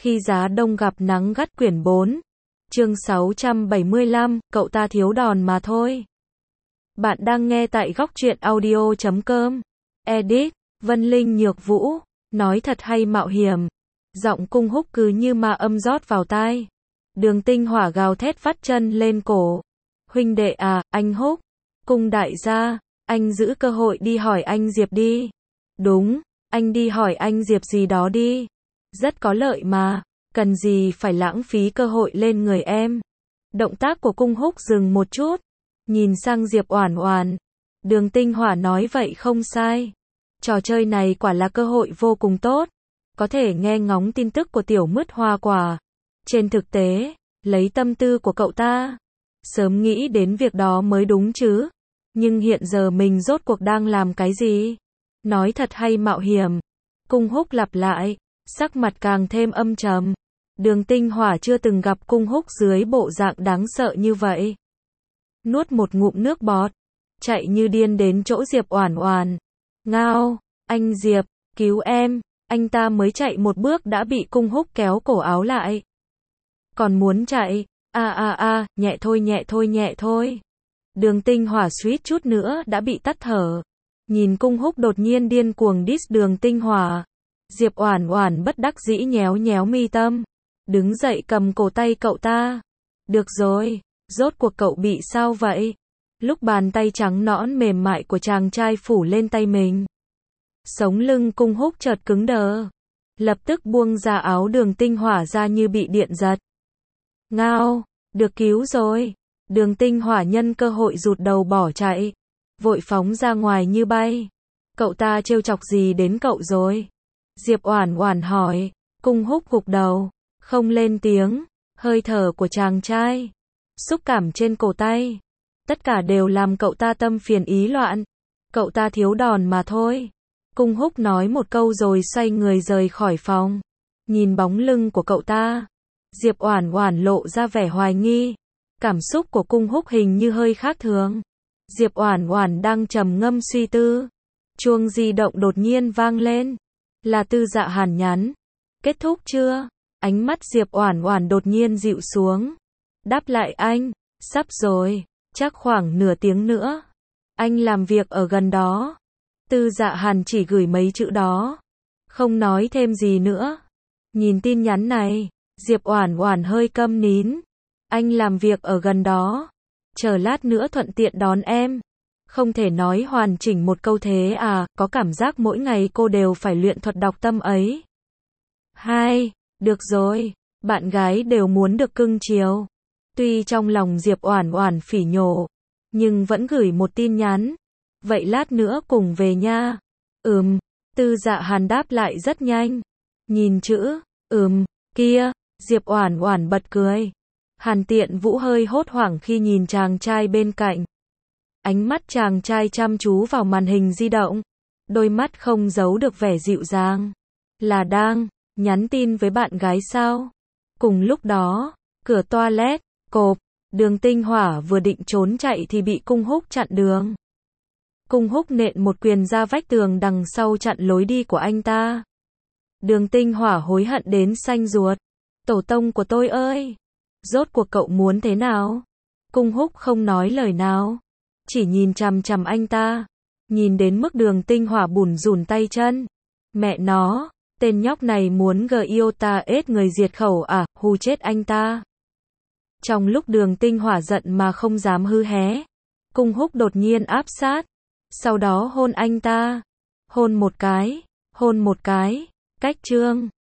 Khi giá đông gặp nắng gắt quyển 4. Chương 675, cậu ta thiếu đòn mà thôi. Bạn đang nghe tại góc truyện audio.com. Edit, Vân Linh Nhược Vũ, nói thật hay mạo hiểm. Giọng Cung Húc cứ như ma âm rót vào tai. Đường Tinh Hỏa gào thét vắt chân lên cổ. Huynh đệ à, anh Húc. Cung đại gia, anh giữ cơ hội đi hỏi anh Diệp đi. Đúng, anh đi hỏi anh Diệp gì đó đi. Rất có lợi mà, cần gì phải lãng phí cơ hội lên người em. Động tác của Cung Húc dừng một chút, nhìn sang Diệp Oản Oản. Đường Tinh Hỏa nói vậy không sai. Trò chơi này quả là cơ hội vô cùng tốt, có thể nghe ngóng tin tức của tiểu mứt hoa quả. Trên thực tế, lấy tâm tư của cậu ta, sớm nghĩ đến việc đó mới đúng chứ. Nhưng hiện giờ mình rốt cuộc đang làm cái gì? Nói thật hay mạo hiểm? Cung Húc lặp lại, sắc mặt càng thêm âm trầm. Đường Tinh Hỏa chưa từng gặp Cung Húc dưới bộ dạng đáng sợ như vậy. Nuốt một ngụm nước bọt, chạy như điên đến chỗ Diệp Oản Oản. Ngao, anh Diệp, cứu em. Anh ta mới chạy một bước đã bị Cung Húc kéo cổ áo lại. Còn muốn chạy, nhẹ thôi. Đường Tinh Hỏa suýt chút nữa đã bị tắt thở. Nhìn Cung Húc đột nhiên điên cuồng diss Đường Tinh Hỏa. Diệp Oản Oản bất đắc dĩ nhéo nhéo mi tâm, đứng dậy cầm cổ tay cậu ta. Được rồi, rốt cuộc cậu bị sao vậy? Lúc bàn tay trắng nõn mềm mại của chàng trai phủ lên tay mình, sống lưng Cung Húc chợt cứng đờ, lập tức buông ra áo Đường Tinh Hỏa ra như bị điện giật. Ngao, được cứu rồi. Đường Tinh Hỏa nhân cơ hội rụt đầu bỏ chạy, vội phóng ra ngoài như bay. Cậu ta trêu chọc gì đến cậu rồi? Diệp Oản Oản hỏi. Cung Húc gục đầu, không lên tiếng. Hơi thở của chàng trai, xúc cảm trên cổ tay, tất cả đều làm cậu ta tâm phiền ý loạn. Cậu ta thiếu đòn mà thôi. Cung Húc nói một câu rồi xoay người rời khỏi phòng. Nhìn bóng lưng của cậu ta, Diệp Oản Oản lộ ra vẻ hoài nghi. Cảm xúc của Cung Húc hình như hơi khác thường. Diệp Oản Oản đang trầm ngâm suy tư. Chuông di động đột nhiên vang lên. Là Tư Dạ Hàn nhắn. Kết thúc chưa? Ánh mắt Diệp Oản Oản đột nhiên dịu xuống. Đáp lại anh, sắp rồi, chắc khoảng nửa tiếng nữa. Anh làm việc ở gần đó. Tư Dạ Hàn chỉ gửi mấy chữ đó, không nói thêm gì nữa. Nhìn tin nhắn này, Diệp Oản Oản hơi câm nín. Anh làm việc ở gần đó, chờ lát nữa thuận tiện đón em. Không thể nói hoàn chỉnh một câu thế à, có cảm giác mỗi ngày cô đều phải luyện thuật đọc tâm ấy. Được rồi, bạn gái đều muốn được cưng chiều. Tuy trong lòng Diệp Oản Oản phỉ nhổ, nhưng vẫn gửi một tin nhắn. Vậy lát nữa cùng về nha. Tư Dạ Hàn đáp lại rất nhanh. Nhìn chữ, kia, Diệp Oản Oản bật cười. Hàn Tiện Vũ hơi hốt hoảng khi nhìn chàng trai bên cạnh. Ánh mắt chàng trai chăm chú vào màn hình di động, đôi mắt không giấu được vẻ dịu dàng. Là đang nhắn tin với bạn gái sao? Cùng lúc đó, cửa toilet, cộp, Đường Tinh Hỏa vừa định trốn chạy thì bị Cung Húc chặn đường. Cung Húc nện một quyền ra vách tường đằng sau chặn lối đi của anh ta. Đường Tinh Hỏa hối hận đến xanh ruột. Tổ tông của tôi ơi! Rốt cuộc cậu muốn thế nào? Cung Húc không nói lời nào, chỉ nhìn chằm chằm anh ta. Nhìn đến mức Đường Tinh Hỏa bủn rủn tay chân. Mẹ nó, tên nhóc này muốn Giota ết người diệt khẩu à, hù chết anh ta. Trong lúc Đường Tinh Hỏa giận mà không dám hư hé, Cung Húc đột nhiên áp sát, sau đó hôn anh ta. Hôn một cái, cách chương.